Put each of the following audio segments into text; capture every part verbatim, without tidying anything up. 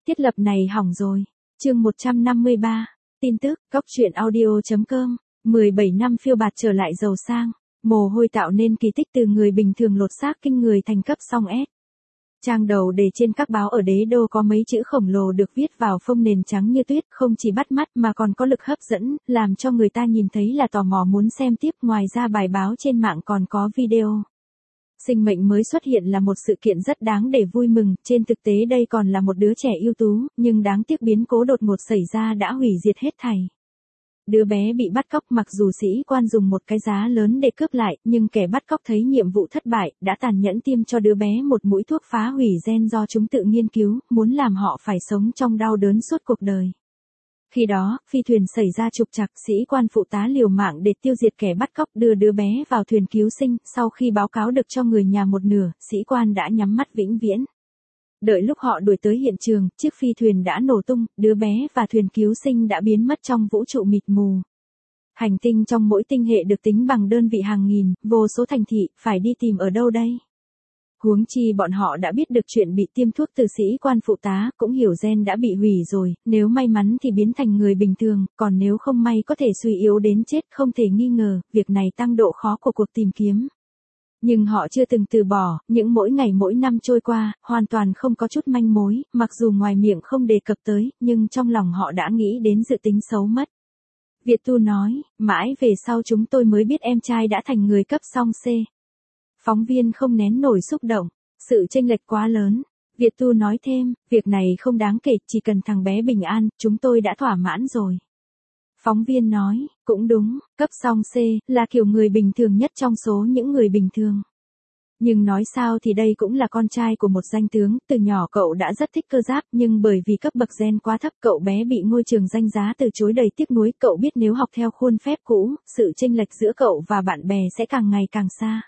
Thiết lập này hỏng rồi. Chương một trăm năm mươi ba. Tin tức, góc truyện audio chấm com. mười bảy năm phiêu bạt trở lại giàu sang. Mồ hôi tạo nên kỳ tích từ người bình thường lột xác kinh người thành cấp song S. Trang đầu đề trên các báo ở đế đô có mấy chữ khổng lồ được viết vào phông nền trắng như tuyết, không chỉ bắt mắt mà còn có lực hấp dẫn, làm cho người ta nhìn thấy là tò mò muốn xem tiếp. Ngoài ra bài báo trên mạng còn có video. Sinh mệnh mới xuất hiện là một sự kiện rất đáng để vui mừng, trên thực tế đây còn là một đứa trẻ ưu tú, nhưng đáng tiếc biến cố đột ngột xảy ra đã hủy diệt hết thảy. Đứa bé bị bắt cóc, mặc dù sĩ quan dùng một cái giá lớn để cướp lại, nhưng kẻ bắt cóc thấy nhiệm vụ thất bại, đã tàn nhẫn tiêm cho đứa bé một mũi thuốc phá hủy gen do chúng tự nghiên cứu, muốn làm họ phải sống trong đau đớn suốt cuộc đời. Khi đó, phi thuyền xảy ra trục trặc, sĩ quan phụ tá liều mạng để tiêu diệt kẻ bắt cóc, đưa đứa bé vào thuyền cứu sinh, sau khi báo cáo được cho người nhà một nửa, sĩ quan đã nhắm mắt vĩnh viễn. Đợi lúc họ đuổi tới hiện trường, chiếc phi thuyền đã nổ tung, đứa bé và thuyền cứu sinh đã biến mất trong vũ trụ mịt mù. Hành tinh trong mỗi tinh hệ được tính bằng đơn vị hàng nghìn, vô số thành thị, phải đi tìm ở đâu đây? Huống chi bọn họ đã biết được chuyện bị tiêm thuốc từ sĩ quan phụ tá, cũng hiểu gen đã bị hủy rồi, nếu may mắn thì biến thành người bình thường, còn nếu không may có thể suy yếu đến chết. Không thể nghi ngờ, việc này tăng độ khó của cuộc tìm kiếm. Nhưng họ chưa từng từ bỏ, những mỗi ngày mỗi năm trôi qua, hoàn toàn không có chút manh mối, mặc dù ngoài miệng không đề cập tới, nhưng trong lòng họ đã nghĩ đến dự tính xấu mất. Việt Tu nói, mãi về sau chúng tôi mới biết em trai đã thành người cấp song C. Phóng viên không nén nổi xúc động, sự chênh lệch quá lớn. Việt Tu nói thêm, việc này không đáng kể, chỉ cần thằng bé bình an, chúng tôi đã thỏa mãn rồi. Phóng viên nói, cũng đúng, cấp song C, là kiểu người bình thường nhất trong số những người bình thường. Nhưng nói sao thì đây cũng là con trai của một danh tướng, từ nhỏ cậu đã rất thích cơ giáp, nhưng bởi vì cấp bậc gen quá thấp, cậu bé bị ngôi trường danh giá từ chối đầy tiếc nuối. Cậu biết nếu học theo khuôn phép cũ, sự chênh lệch giữa cậu và bạn bè sẽ càng ngày càng xa.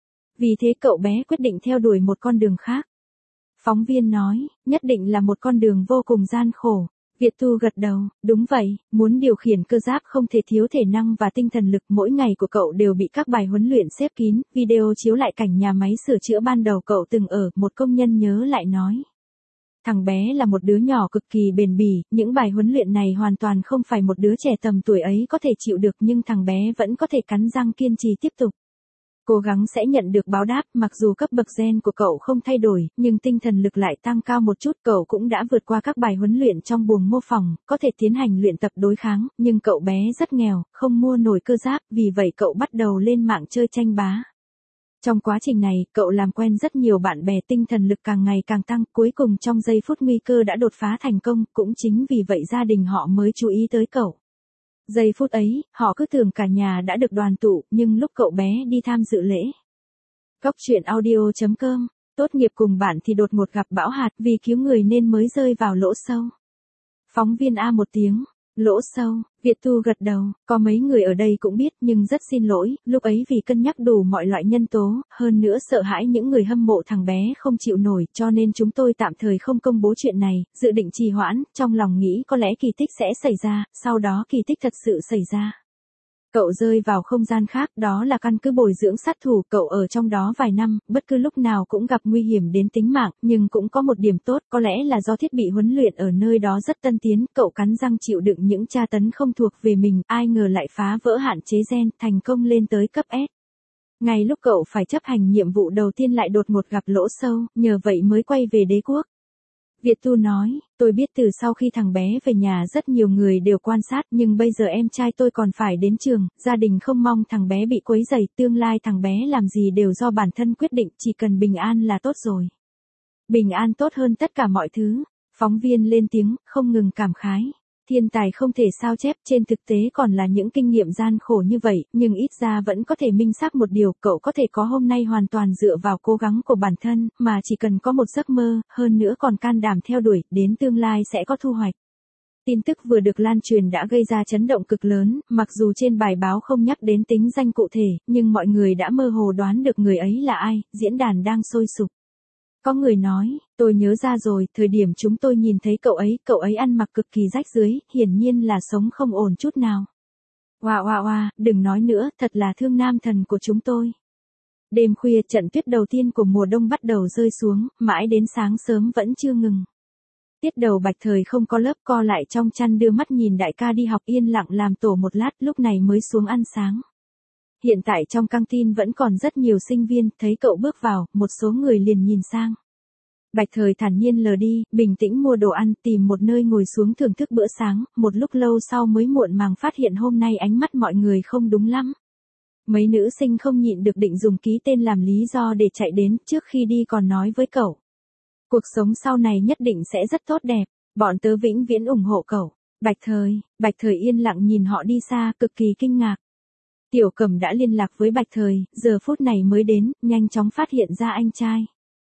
Vì thế cậu bé quyết định theo đuổi một con đường khác. Phóng viên nói, nhất định là một con đường vô cùng gian khổ. Việt Tu gật đầu, đúng vậy, muốn điều khiển cơ giáp không thể thiếu thể năng và tinh thần lực. Mỗi ngày của cậu đều bị các bài huấn luyện xếp kín, video chiếu lại cảnh nhà máy sửa chữa ban đầu cậu từng ở, một công nhân nhớ lại nói. Thằng bé là một đứa nhỏ cực kỳ bền bỉ, những bài huấn luyện này hoàn toàn không phải một đứa trẻ tầm tuổi ấy có thể chịu được, nhưng thằng bé vẫn có thể cắn răng kiên trì tiếp tục. Cố gắng sẽ nhận được báo đáp, mặc dù cấp bậc gen của cậu không thay đổi, nhưng tinh thần lực lại tăng cao một chút. Cậu cũng đã vượt qua các bài huấn luyện trong buồng mô phỏng, có thể tiến hành luyện tập đối kháng, nhưng cậu bé rất nghèo, không mua nổi cơ giáp, vì vậy cậu bắt đầu lên mạng chơi tranh bá. Trong quá trình này, cậu làm quen rất nhiều bạn bè, tinh thần lực càng ngày càng tăng, cuối cùng trong giây phút nguy cơ đã đột phá thành công, cũng chính vì vậy gia đình họ mới chú ý tới cậu. Giây phút ấy, họ cứ tưởng cả nhà đã được đoàn tụ, nhưng lúc cậu bé đi tham dự lễ. Góc truyện audio chấm com, tốt nghiệp cùng bạn thì đột ngột gặp bão hạt, vì cứu người nên mới rơi vào lỗ sâu. Phóng viên A một tiếng, lỗ sâu, Việt Tu gật đầu, có mấy người ở đây cũng biết, nhưng rất xin lỗi, lúc ấy vì cân nhắc đủ mọi loại nhân tố, hơn nữa sợ hãi những người hâm mộ thằng bé không chịu nổi, cho nên chúng tôi tạm thời không công bố chuyện này, dự định trì hoãn, trong lòng nghĩ có lẽ kỳ tích sẽ xảy ra, sau đó kỳ tích thật sự xảy ra. Cậu rơi vào không gian khác, đó là căn cứ bồi dưỡng sát thủ, cậu ở trong đó vài năm, bất cứ lúc nào cũng gặp nguy hiểm đến tính mạng, nhưng cũng có một điểm tốt, có lẽ là do thiết bị huấn luyện ở nơi đó rất tân tiến, cậu cắn răng chịu đựng những tra tấn không thuộc về mình, ai ngờ lại phá vỡ hạn chế gen, thành công lên tới cấp S. Ngay lúc cậu phải chấp hành nhiệm vụ đầu tiên lại đột ngột gặp lỗ sâu, nhờ vậy mới quay về đế quốc. Việt Tu nói, tôi biết từ sau khi thằng bé về nhà rất nhiều người đều quan sát, nhưng bây giờ em trai tôi còn phải đến trường, gia đình không mong thằng bé bị quấy rầy, tương lai thằng bé làm gì đều do bản thân quyết định, chỉ cần bình an là tốt rồi. Bình an tốt hơn tất cả mọi thứ. Phóng viên lên tiếng, không ngừng cảm khái. Thiên tài không thể sao chép, trên thực tế còn là những kinh nghiệm gian khổ như vậy, nhưng ít ra vẫn có thể minh xác một điều, cậu có thể có hôm nay hoàn toàn dựa vào cố gắng của bản thân, mà chỉ cần có một giấc mơ, hơn nữa còn can đảm theo đuổi, đến tương lai sẽ có thu hoạch. Tin tức vừa được lan truyền đã gây ra chấn động cực lớn, mặc dù trên bài báo không nhắc đến tính danh cụ thể, nhưng mọi người đã mơ hồ đoán được người ấy là ai, diễn đàn đang sôi sục. Có người nói, tôi nhớ ra rồi, thời điểm chúng tôi nhìn thấy cậu ấy, cậu ấy ăn mặc cực kỳ rách rưới, hiển nhiên là sống không ổn chút nào. Oa oa oa, đừng nói nữa, thật là thương nam thần của chúng tôi. Đêm khuya trận tuyết đầu tiên của mùa đông bắt đầu rơi xuống, mãi đến sáng sớm vẫn chưa ngừng. Tiết đầu Bạch Thời không có lớp, co lại trong chăn đưa mắt nhìn đại ca đi học, yên lặng làm tổ một lát, lúc này mới xuống ăn sáng. Hiện tại trong căng tin vẫn còn rất nhiều sinh viên, thấy cậu bước vào, một số người liền nhìn sang. Bạch Thời thản nhiên lờ đi, bình tĩnh mua đồ ăn, tìm một nơi ngồi xuống thưởng thức bữa sáng, một lúc lâu sau mới muộn màng phát hiện hôm nay ánh mắt mọi người không đúng lắm. Mấy nữ sinh không nhịn được định dùng ký tên làm lý do để chạy đến, trước khi đi còn nói với cậu. Cuộc sống sau này nhất định sẽ rất tốt đẹp, bọn tớ vĩnh viễn ủng hộ cậu. Bạch Thời, Bạch Thời yên lặng nhìn họ đi xa, cực kỳ kinh ngạc. Tiểu Cẩm đã liên lạc với Bạch Thời, giờ phút này mới đến, nhanh chóng phát hiện ra anh trai.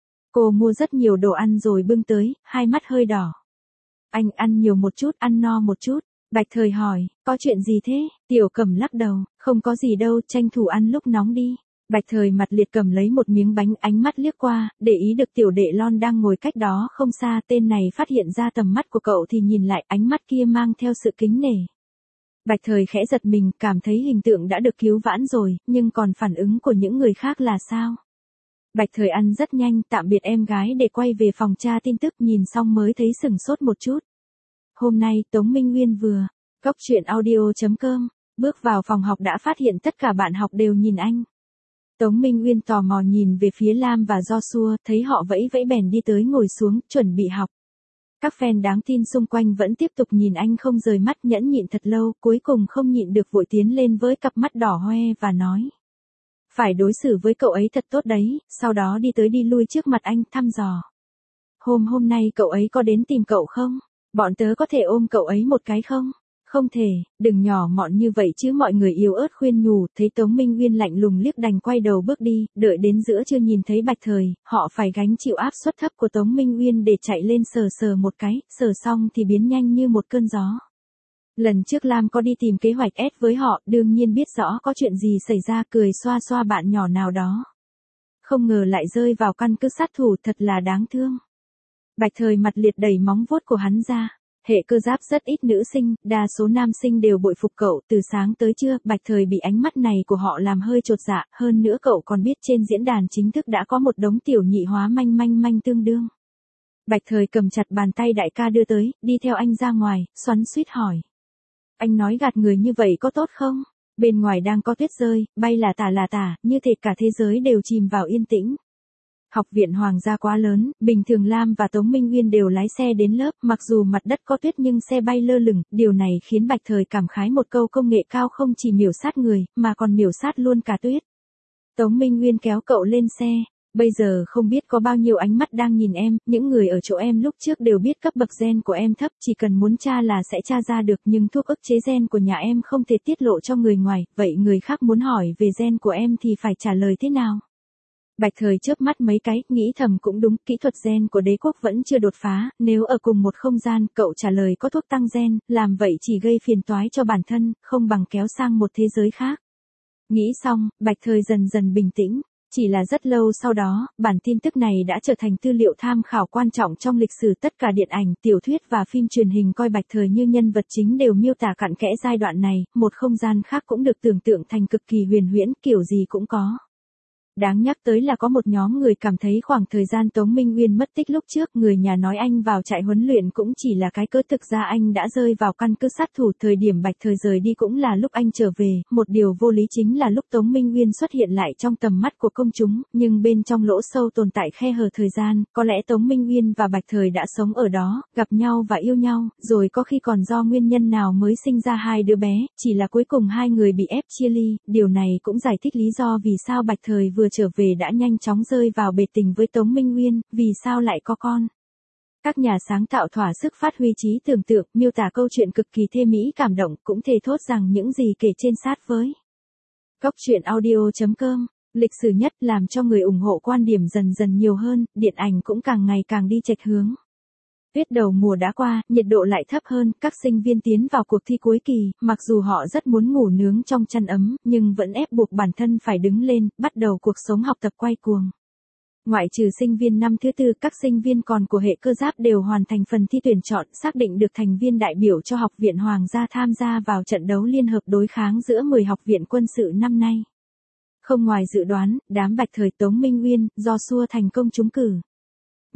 Cô mua rất nhiều đồ ăn rồi bưng tới, hai mắt hơi đỏ. Anh ăn nhiều một chút, ăn no một chút. Bạch Thời hỏi, có chuyện gì thế? Tiểu Cẩm lắc đầu, không có gì đâu, tranh thủ ăn lúc nóng đi. Bạch Thời mặt liệt cầm lấy một miếng bánh, ánh mắt liếc qua, để ý được tiểu đệ Lon đang ngồi cách đó không xa, tên này phát hiện ra tầm mắt của cậu thì nhìn lại, ánh mắt kia mang theo sự kính nể. Bạch Thời khẽ giật mình, cảm thấy hình tượng đã được cứu vãn rồi, nhưng còn phản ứng của những người khác là sao? Bạch Thời ăn rất nhanh, tạm biệt em gái để quay về phòng tra tin tức, nhìn xong mới thấy sừng sốt một chút. Hôm nay Tống Minh Nguyên vừa, cóc truyện audio chấm com, bước vào phòng học đã phát hiện tất cả bạn học đều nhìn anh. Tống Minh Nguyên tò mò nhìn về phía Lam và Joshua, thấy họ vẫy vẫy bèn đi tới ngồi xuống, chuẩn bị học. Các fan đáng tin xung quanh vẫn tiếp tục nhìn anh không rời mắt, nhẫn nhịn thật lâu, cuối cùng không nhịn được vội tiến lên với cặp mắt đỏ hoe và nói. Phải đối xử với cậu ấy thật tốt đấy, sau đó đi tới đi lui trước mặt anh, thăm dò. Hôm hôm nay cậu ấy có đến tìm cậu không? Bọn tớ có thể ôm cậu ấy một cái không? Không thể, đừng nhỏ mọn như vậy chứ, mọi người yếu ớt khuyên nhủ, thấy Tống Minh Nguyên lạnh lùng liếc đành quay đầu bước đi, đợi đến giữa chưa nhìn thấy Bạch Thời, họ phải gánh chịu áp suất thấp của Tống Minh Nguyên để chạy lên sờ sờ một cái, sờ xong thì biến nhanh như một cơn gió. Lần trước Lam có đi tìm kế hoạch S với họ, đương nhiên biết rõ có chuyện gì xảy ra, cười xoa xoa bạn nhỏ nào đó. Không ngờ lại rơi vào căn cứ sát thủ, thật là đáng thương. Bạch Thời mặt liệt đẩy móng vuốt của hắn ra. Hệ cơ giáp rất ít nữ sinh, đa số nam sinh đều bội phục cậu, từ sáng tới trưa, Bạch Thời bị ánh mắt này của họ làm hơi chột dạ, hơn nữa cậu còn biết trên diễn đàn chính thức đã có một đống tiểu nhị hóa manh manh manh tương đương. Bạch Thời cầm chặt bàn tay đại ca đưa tới, đi theo anh ra ngoài, xoắn xuýt hỏi. Anh nói gạt người như vậy có tốt không? Bên ngoài đang có tuyết rơi, bay là tả là tả, như thể cả thế giới đều chìm vào yên tĩnh. Học viện Hoàng gia quá lớn, bình thường Lam và Tống Minh Nguyên đều lái xe đến lớp, mặc dù mặt đất có tuyết nhưng xe bay lơ lửng, điều này khiến Bạch Thời cảm khái một câu công nghệ cao không chỉ miểu sát người, mà còn miểu sát luôn cả tuyết. Tống Minh Nguyên kéo cậu lên xe, bây giờ không biết có bao nhiêu ánh mắt đang nhìn em, những người ở chỗ em lúc trước đều biết cấp bậc gen của em thấp, chỉ cần muốn tra là sẽ tra ra được, nhưng thuốc ức chế gen của nhà em không thể tiết lộ cho người ngoài, vậy người khác muốn hỏi về gen của em thì phải trả lời thế nào? Bạch Thời chớp mắt mấy cái, nghĩ thầm cũng đúng, kỹ thuật gen của đế quốc vẫn chưa đột phá, nếu ở cùng một không gian, cậu trả lời có thuốc tăng gen, làm vậy chỉ gây phiền toái cho bản thân, không bằng kéo sang một thế giới khác. Nghĩ xong, Bạch Thời dần dần bình tĩnh, chỉ là rất lâu sau đó, bản tin tức này đã trở thành tư liệu tham khảo quan trọng trong lịch sử, tất cả điện ảnh, tiểu thuyết và phim truyền hình coi Bạch Thời như nhân vật chính đều miêu tả cặn kẽ giai đoạn này, một không gian khác cũng được tưởng tượng thành cực kỳ huyền huyễn, kiểu gì cũng có. Đáng nhắc tới là có một nhóm người cảm thấy khoảng thời gian Tống Minh Nguyên mất tích lúc trước, người nhà nói anh vào trại huấn luyện cũng chỉ là cái cớ, thực ra anh đã rơi vào căn cứ sát thủ, thời điểm Bạch Thời rời đi cũng là lúc anh trở về, một điều vô lý chính là lúc Tống Minh Nguyên xuất hiện lại trong tầm mắt của công chúng, nhưng bên trong lỗ sâu tồn tại khe hở thời gian, có lẽ Tống Minh Nguyên và Bạch Thời đã sống ở đó, gặp nhau và yêu nhau, rồi có khi còn do nguyên nhân nào mới sinh ra hai đứa bé, chỉ là cuối cùng hai người bị ép chia ly, điều này cũng giải thích lý do vì sao Bạch Thời vừa trở về đã nhanh chóng rơi vào bể tình với Tống Minh Nguyên, vì sao lại có con. Các nhà sáng tạo thỏa sức phát huy trí tưởng tượng, miêu tả câu chuyện cực kỳ thê mỹ cảm động, cũng thề thốt rằng những gì kể trên sát với. Cóc truyện audio chấm com, lịch sử nhất làm cho người ủng hộ quan điểm dần dần nhiều hơn, điện ảnh cũng càng ngày càng đi chệch hướng. Tuyết đầu mùa đã qua, nhiệt độ lại thấp hơn, các sinh viên tiến vào cuộc thi cuối kỳ, mặc dù họ rất muốn ngủ nướng trong chăn ấm, nhưng vẫn ép buộc bản thân phải đứng lên, bắt đầu cuộc sống học tập quay cuồng. Ngoại trừ sinh viên năm thứ tư, các sinh viên còn của hệ cơ giáp đều hoàn thành phần thi tuyển chọn, xác định được thành viên đại biểu cho Học viện Hoàng gia tham gia vào trận đấu liên hợp đối kháng giữa mười học viện quân sự năm nay. Không ngoài dự đoán, đám Bạch Thời, Tống Minh Nguyên, Joshua thành công trúng cử.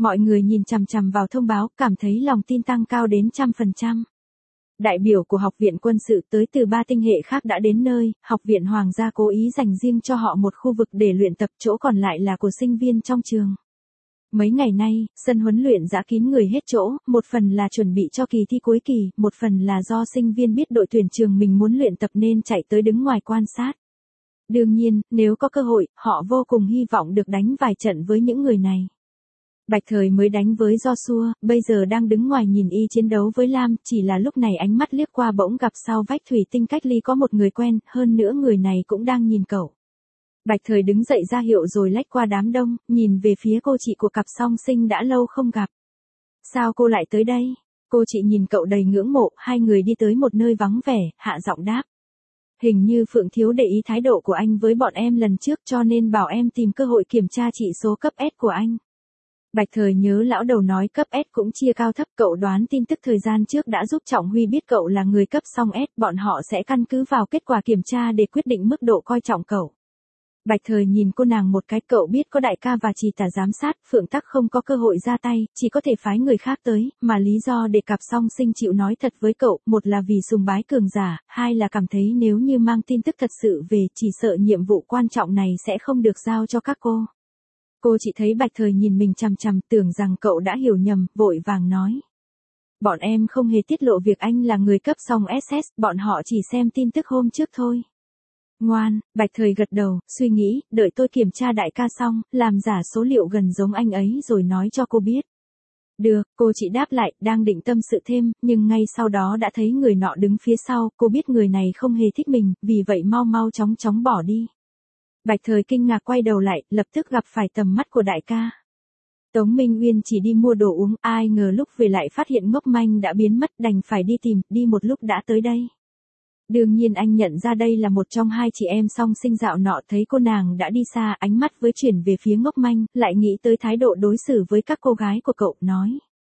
Mọi người nhìn chằm chằm vào thông báo, cảm thấy lòng tin tăng cao đến trăm phần trăm. Đại biểu của Học viện Quân sự tới từ ba tinh hệ khác đã đến nơi, Học viện Hoàng gia cố ý dành riêng cho họ một khu vực để luyện tập, chỗ còn lại là của sinh viên trong trường. Mấy ngày nay, sân huấn luyện dã kín người hết chỗ, một phần là chuẩn bị cho kỳ thi cuối kỳ, một phần là do sinh viên biết đội tuyển trường mình muốn luyện tập nên chạy tới đứng ngoài quan sát. Đương nhiên, nếu có cơ hội, họ vô cùng hy vọng được đánh vài trận với những người này. Bạch Thời mới đánh với Joshua, bây giờ đang đứng ngoài nhìn y chiến đấu với Lam, chỉ là lúc này ánh mắt liếc qua bỗng gặp sau vách thủy tinh cách ly có một người quen, hơn nữa người này cũng đang nhìn cậu. Bạch Thời đứng dậy ra hiệu rồi lách qua đám đông, nhìn về phía cô chị của cặp song sinh đã lâu không gặp. Sao cô lại tới đây? Cô chị nhìn cậu đầy ngưỡng mộ, hai người đi tới một nơi vắng vẻ, hạ giọng đáp. Hình như Phượng thiếu để ý thái độ của anh với bọn em lần trước cho nên bảo em tìm cơ hội kiểm tra chỉ số cấp S của anh. Bạch Thời nhớ lão đầu nói cấp S cũng chia cao thấp, cậu đoán tin tức thời gian trước đã giúp Trọng Huy biết cậu là người cấp song S, bọn họ sẽ căn cứ vào kết quả kiểm tra để quyết định mức độ coi trọng cậu. Bạch Thời nhìn cô nàng một cái, cậu biết có đại ca và trì tả giám sát, Phượng Tắc không có cơ hội ra tay, chỉ có thể phái người khác tới, mà lý do để cặp song sinh chịu nói thật với cậu, một là vì sùng bái cường giả, hai là cảm thấy nếu như mang tin tức thật sự về, chỉ sợ nhiệm vụ quan trọng này sẽ không được giao cho các cô. Cô chỉ thấy Bạch Thời nhìn mình chằm chằm, tưởng rằng cậu đã hiểu nhầm, vội vàng nói. Bọn em không hề tiết lộ việc anh là người cấp song ét ét, bọn họ chỉ xem tin tức hôm trước thôi. Ngoan, Bạch Thời gật đầu, suy nghĩ, đợi tôi kiểm tra đại ca xong, làm giả số liệu gần giống anh ấy rồi nói cho cô biết. Được, cô chị đáp lại, đang định tâm sự thêm, nhưng ngay sau đó đã thấy người nọ đứng phía sau, cô biết người này không hề thích mình, vì vậy mau mau chóng chóng bỏ đi. Bạch Thời kinh ngạc quay đầu lại, lập tức gặp phải tầm mắt của đại ca. Tống Minh Uyên chỉ đi mua đồ uống, ai ngờ lúc về lại phát hiện Ngốc Manh đã biến mất, đành phải đi tìm, đi một lúc đã tới đây. Đương nhiên anh nhận ra đây là một trong hai chị em song sinh dạo nọ, thấy cô nàng đã đi xa, ánh mắt với chuyển về phía Ngốc Manh, lại nghĩ tới thái độ đối xử với các cô gái của cậu, nói.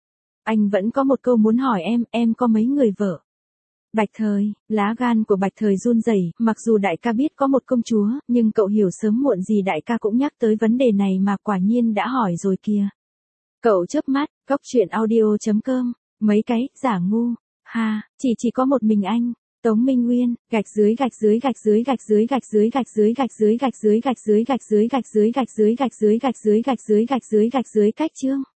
Anh vẫn có một câu muốn hỏi em, em có mấy người vợ? Bạch Thời, lá gan của Bạch Thời run rẩy, mặc dù đại ca biết có một công chúa, nhưng cậu hiểu sớm muộn gì đại ca cũng nhắc tới vấn đề này mà, quả nhiên đã hỏi rồi kìa. Cậu chớp mắt, góc truyện audio chấm com, mấy cái, giả ngu, ha, chỉ chỉ có một mình anh. Tống Minh Uyên, gạch dưới gạch dưới gạch dưới gạch dưới gạch dưới gạch dưới gạch dưới gạch dưới gạch dưới gạch dưới gạch dưới gạch dưới gạch dưới gạch dưới gạch dưới gạch dưới gạch dưới cách chương.